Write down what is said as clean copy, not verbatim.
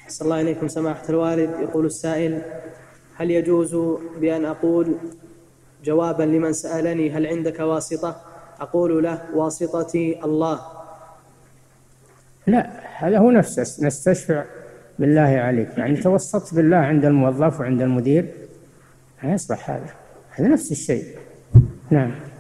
صلى الله إليكم سماحة الوالد. يقول السائل: هل يجوز بأن أقول جوابا لمن سألني هل عندك واسطة، أقول له واسطتي الله؟ لا، هذا هو نفسه نستشفع بالله عليك، يعني توسطت بالله عند الموظف وعند المدير، ما يصلح هذا نفس الشيء. نعم.